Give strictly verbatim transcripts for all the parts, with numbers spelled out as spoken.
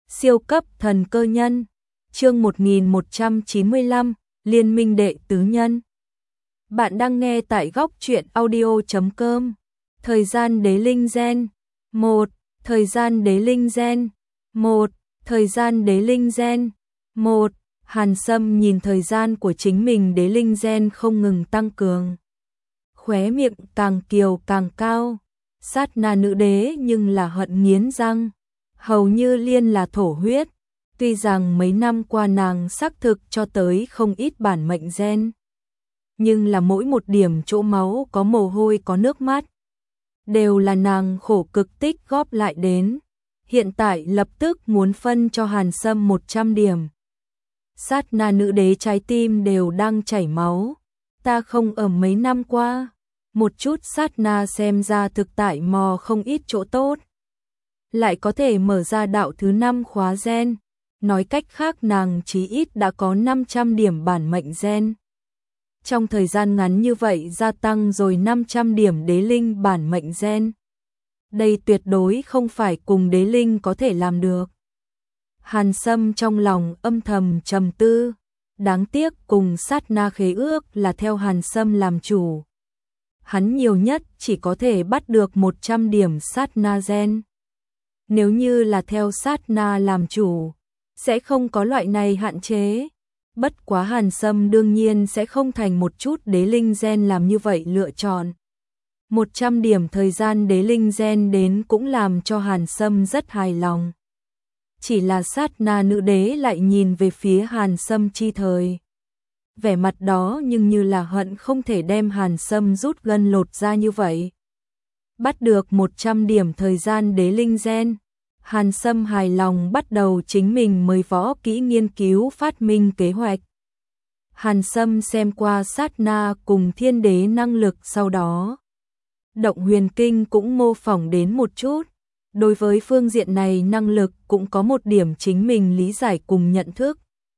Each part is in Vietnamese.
Siêu cấp thần cơ nhân. Chương một nghìn một trăm chín mươi lăm, Liên minh đệ tứ nhân. Bạn đang nghe tại góc truyện audio chấm com. Thời gian đế linh gen. một. Thời gian đế linh gen. một. Thời gian đế linh gen. một. Hàn Sâm nhìn thời gian của chính mình đế linh gen không ngừng tăng cường. Khóe miệng càng kiều càng cao. Sát na nữ đế nhưng là hận nghiến răng. Hầu như liên là thổ huyết. Tuy rằng mấy năm qua nàng xác thực cho tới không ít bản mệnh gen. Nhưng là mỗi một điểm chỗ máu có mồ hôi có nước mắt. Đều là nàng khổ cực tích góp lại đến. Hiện tại lập tức muốn phân cho Hàn Sâm một trăm điểm. Sát na nữ đế trái tim đều đang chảy máu. Ta không ở mấy năm qua. Một chút sát na xem ra thực tại mò không ít chỗ tốt. Lại có thể mở ra đạo thứ năm khóa gen. Nói cách khác nàng chí ít đã có năm trăm điểm bản mệnh gen. Trong thời gian ngắn như vậy gia tăng rồi năm trăm điểm đế linh bản mệnh gen. Đây tuyệt đối không phải cùng đế linh có thể làm được. Hàn Sâm trong lòng âm thầm trầm tư. Đáng tiếc cùng sát na khế ước là theo Hàn Sâm làm chủ. Hắn nhiều nhất chỉ có thể bắt được một trăm điểm sát na gen. Nếu như là theo sát na làm chủ, sẽ không có loại này hạn chế. Bất quá Hàn Sâm đương nhiên sẽ không thành một chút đế linh gen làm như vậy lựa chọn. một trăm điểm thời gian đế linh gen đến cũng làm cho Hàn Sâm rất hài lòng. Chỉ là sát na nữ đế lại nhìn về phía Hàn Sâm chi thời. Vẻ mặt đó nhưng như là hận không thể đem Hàn Sâm rút gân lột ra như vậy. Bắt được một trăm điểm thời gian đế linh gen. Hàn Sâm hài lòng bắt đầu chính mình mới võ kỹ nghiên cứu phát minh kế hoạch. Hàn Sâm xem qua sát na cùng thiên đế năng lực sau đó. Động huyền kinh cũng mô phỏng đến một chút. Đối với phương diện này năng lực cũng có một điểm chính mình lý giải cùng nhận thức.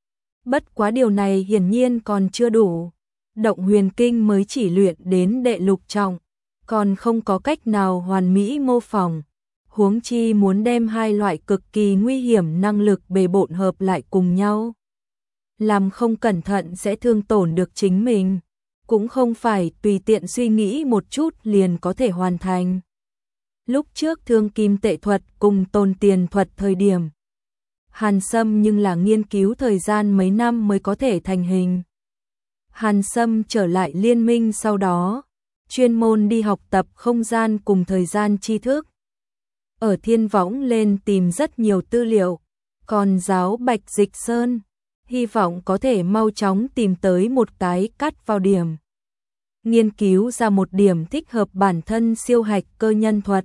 Bất quá điều này hiển nhiên còn chưa đủ. Động huyền kinh mới chỉ luyện đến đệ lục trọng, còn không có cách nào hoàn mỹ mô phỏng. Huống chi muốn đem hai loại cực kỳ nguy hiểm năng lực bề bộn hợp lại cùng nhau. Làm không cẩn thận sẽ thương tổn được chính mình. Cũng không phải tùy tiện suy nghĩ một chút liền có thể hoàn thành. Lúc trước thương kim tệ thuật cùng tồn tiền thuật thời điểm. Hàn Sâm nhưng là nghiên cứu thời gian mấy năm mới có thể thành hình. Hàn Sâm trở lại liên minh sau đó. Chuyên môn đi học tập không gian cùng thời gian tri thức. Ở thiên võng lên tìm rất nhiều tư liệu. Còn giáo Bạch Dịch Sơn. Hy vọng có thể mau chóng tìm tới một cái cắt vào điểm. Nghiên cứu ra một điểm thích hợp bản thân siêu hạch cơ nhân thuật.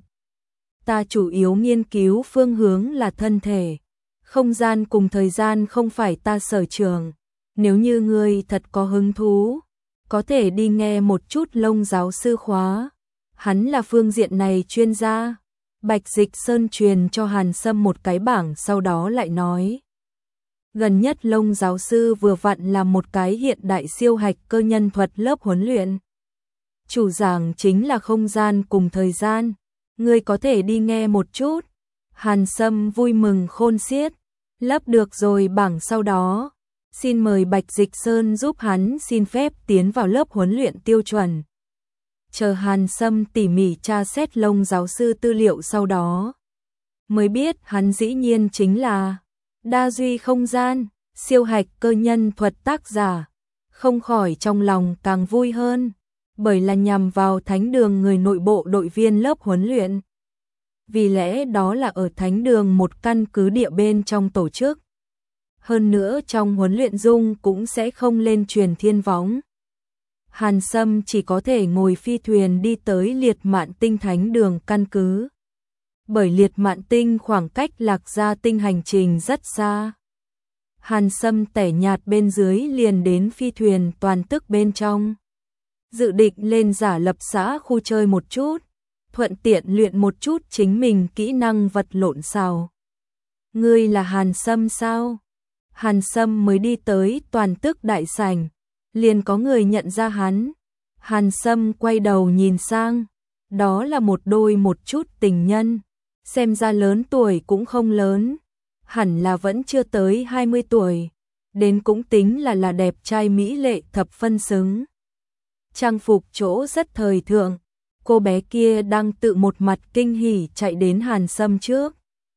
Ta chủ yếu nghiên cứu phương hướng là thân thể. Không gian cùng thời gian không phải ta sở trường. Nếu như ngươi thật có hứng thú, có thể đi nghe một chút Lông giáo sư khóa. Hắn là phương diện này chuyên gia. Bạch Dịch Sơn truyền cho Hàn Sâm một cái bảng sau đó lại nói. Gần nhất Lông giáo sư vừa vặn là một cái hiện đại siêu hạch cơ nhân thuật lớp huấn luyện. Chủ giảng chính là không gian cùng thời gian. Ngươi có thể đi nghe một chút. Hàn Sâm vui mừng khôn xiết. Lấp được rồi bảng sau đó. Xin mời Bạch Dịch Sơn giúp hắn xin phép tiến vào lớp huấn luyện tiêu chuẩn. Chờ Hàn Sâm tỉ mỉ tra xét Lông giáo sư tư liệu sau đó. Mới biết hắn dĩ nhiên chính là đa duy không gian, siêu hạch cơ nhân thuật tác giả. Không khỏi trong lòng càng vui hơn. Bởi là nhằm vào thánh đường người nội bộ đội viên lớp huấn luyện. Vì lẽ đó là ở thánh đường một căn cứ địa bên trong tổ chức. Hơn nữa trong huấn luyện dung cũng sẽ không lên truyền thiên võng. Hàn Sâm chỉ có thể ngồi phi thuyền đi tới Liệt Mạn Tinh thánh đường căn cứ. Bởi Liệt Mạn Tinh khoảng cách Lạc Gia Tinh hành trình rất xa. Hàn Sâm tẻ nhạt bên dưới liền đến phi thuyền toàn tức bên trong. Dự định lên giả lập xã khu chơi một chút. Thuận tiện luyện một chút chính mình kỹ năng vật lộn xào. Ngươi là Hàn Sâm sao? Hàn Sâm mới đi tới toàn tức đại sảnh. Liền có người nhận ra hắn. Hàn Sâm quay đầu nhìn sang. Đó là một đôi một chút tình nhân. Xem ra lớn tuổi cũng không lớn. hẳn là vẫn chưa tới hai mươi tuổi, đến cũng tính là là đẹp trai mỹ lệ thập phân xứng. Trang phục chỗ rất thời thượng, cô bé kia đang tự một mặt kinh hỉ chạy đến Hàn Sâm trước.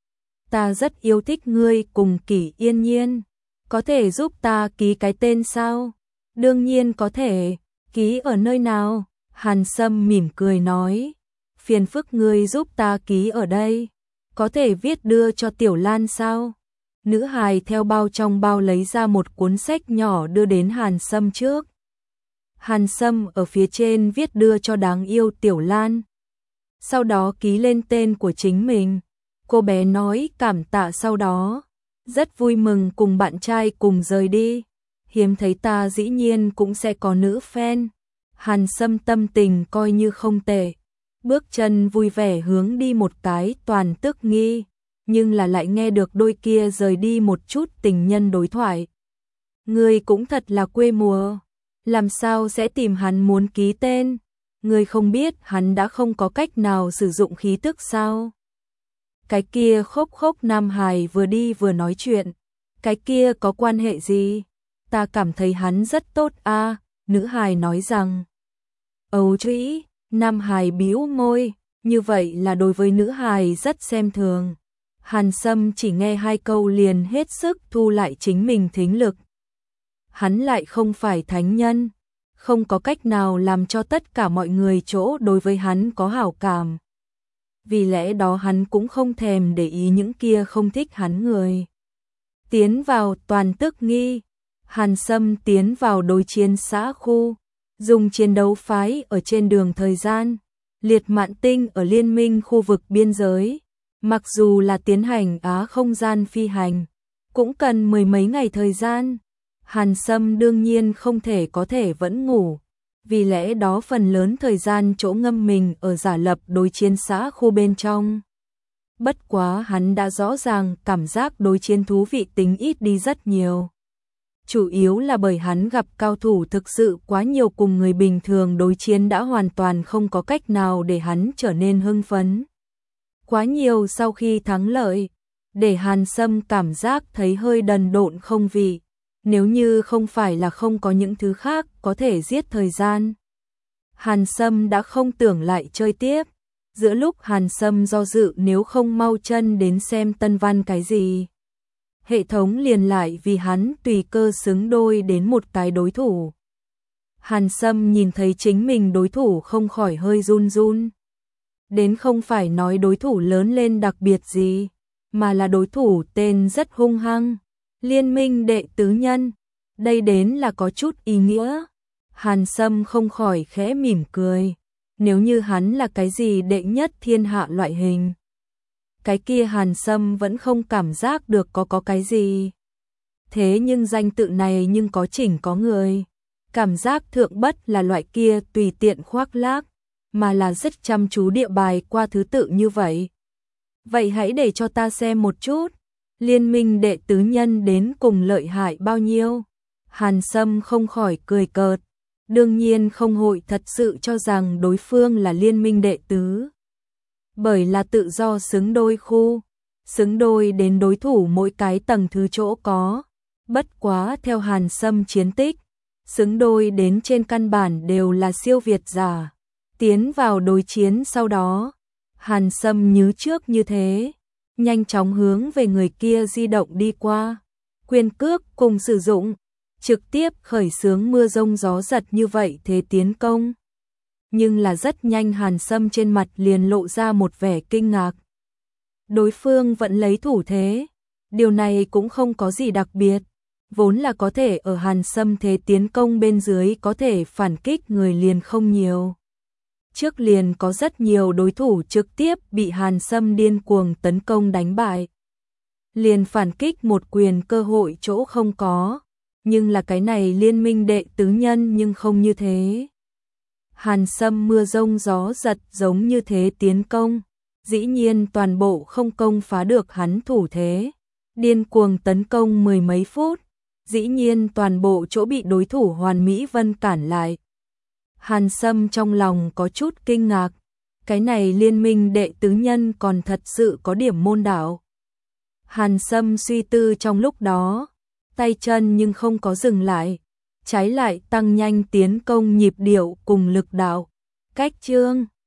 Ta rất yêu thích ngươi cùng Kỷ Yên Nhiên, có thể giúp ta ký cái tên sao? Đương nhiên có thể, ký ở nơi nào? Hàn Sâm mỉm cười nói, phiền phức ngươi giúp ta ký ở đây, có thể viết đưa cho Tiểu Lan sao? Nữ hài theo bao trong bao lấy ra một cuốn sách nhỏ đưa đến Hàn Sâm trước. Hàn Sâm ở phía trên viết đưa cho đáng yêu Tiểu Lan, sau đó ký lên tên của chính mình. Cô bé nói cảm tạ sau đó, rất vui mừng cùng bạn trai cùng rời đi. Hiếm thấy ta dĩ nhiên cũng sẽ có nữ fan. Hàn Sâm tâm tình coi như không tệ, bước chân vui vẻ hướng đi một cái toàn tức nghi, nhưng là lại nghe được đôi kia rời đi một chút tình nhân đối thoại. Ngươi cũng thật là quê mùa, làm sao sẽ tìm hắn muốn ký tên? Ngươi không biết hắn đã không có cách nào sử dụng khí tức sao? Cái kia khốc khốc nam hài vừa đi vừa nói chuyện, cái kia có quan hệ gì? Ta cảm thấy hắn rất tốt a. À, nữ hài nói rằng. Âu trĩ, nam hài bĩu môi, như vậy là đối với nữ hài rất xem thường. Hàn Sâm chỉ nghe hai câu liền hết sức thu lại chính mình thính lực. Hắn lại không phải thánh nhân, không có cách nào làm cho tất cả mọi người chỗ đối với hắn có hảo cảm. Vì lẽ đó hắn cũng không thèm để ý những kia không thích hắn người. Tiến vào toàn tức nghi, Hàn Sâm tiến vào đối chiến xã khu, dùng chiến đấu phái ở trên đường thời gian, liệt mạn tinh ở liên minh khu vực biên giới. Mặc dù là tiến hành á không gian phi hành, cũng cần mười mấy ngày thời gian. Hàn Sâm đương nhiên không thể có thể vẫn ngủ, vì lẽ đó phần lớn thời gian chỗ ngâm mình ở giả lập đối chiến xã khu bên trong. Bất quá hắn đã rõ ràng cảm giác đối chiến thú vị tính ít đi rất nhiều. Chủ yếu là bởi hắn gặp cao thủ thực sự quá nhiều, cùng người bình thường đối chiến đã hoàn toàn không có cách nào để hắn trở nên hưng phấn. Quá nhiều sau khi thắng lợi, để Hàn Sâm cảm giác thấy hơi đần độn không vị. Nếu như không phải là không có những thứ khác có thể giết thời gian, Hàn Sâm đã không tưởng lại chơi tiếp. Giữa lúc Hàn Sâm do dự nếu không mau chân đến xem tân văn cái gì, hệ thống liền lại vì hắn tùy cơ xứng đôi đến một cái đối thủ. Hàn Sâm nhìn thấy chính mình đối thủ không khỏi hơi run run. Đến không phải nói đối thủ lớn lên đặc biệt gì, mà là đối thủ tên rất hung hăng. Liên minh đệ tứ nhân, đây đến là có chút ý nghĩa. Hàn Sâm không khỏi khẽ mỉm cười, nếu như hắn là cái gì đệ nhất thiên hạ loại hình, cái kia Hàn Sâm vẫn không cảm giác được có có cái gì. Thế nhưng danh tự này nhưng có chỉnh có người, cảm giác thượng bất là loại kia tùy tiện khoác lác, mà là rất chăm chú địa bài qua thứ tự như vậy. Vậy hãy để cho ta xem một chút. Liên minh đệ tứ nhân đến cùng lợi hại bao nhiêu? Hàn Sâm không khỏi cười cợt, đương nhiên không hội thật sự cho rằng đối phương là liên minh đệ tứ. Bởi là tự do xứng đôi khu, xứng đôi đến đối thủ mỗi cái tầng thứ chỗ có. Bất quá theo Hàn Sâm chiến tích, xứng đôi đến trên căn bản đều là siêu việt giả. Tiến vào đối chiến sau đó, Hàn Sâm như trước như thế, nhanh chóng hướng về người kia di động đi qua, quyền cước cùng sử dụng, trực tiếp khởi xướng mưa rông gió giật như vậy thế tiến công. Nhưng là rất nhanh Hàn Sâm trên mặt liền lộ ra một vẻ kinh ngạc. Đối phương vẫn lấy thủ thế, điều này cũng không có gì đặc biệt, vốn là có thể ở Hàn Sâm thế tiến công bên dưới có thể phản kích người liền không nhiều. Trước liền có rất nhiều đối thủ trực tiếp bị Hàn Sâm điên cuồng tấn công đánh bại. Liền phản kích một quyền cơ hội chỗ không có, nhưng là cái này liên minh đệ tứ nhân nhưng không như thế. Hàn Sâm mưa rông gió giật giống như thế tiến công, dĩ nhiên toàn bộ không công phá được hắn thủ thế. Điên cuồng tấn công mười mấy phút, dĩ nhiên toàn bộ chỗ bị đối thủ Hoàn Mỹ Vân cản lại. Hàn Sâm trong lòng có chút kinh ngạc, cái này liên minh đệ tứ nhân còn thật sự có điểm môn đạo. Hàn Sâm suy tư trong lúc đó, tay chân nhưng không có dừng lại, trái lại tăng nhanh tiến công nhịp điệu cùng lực đạo. Cách chương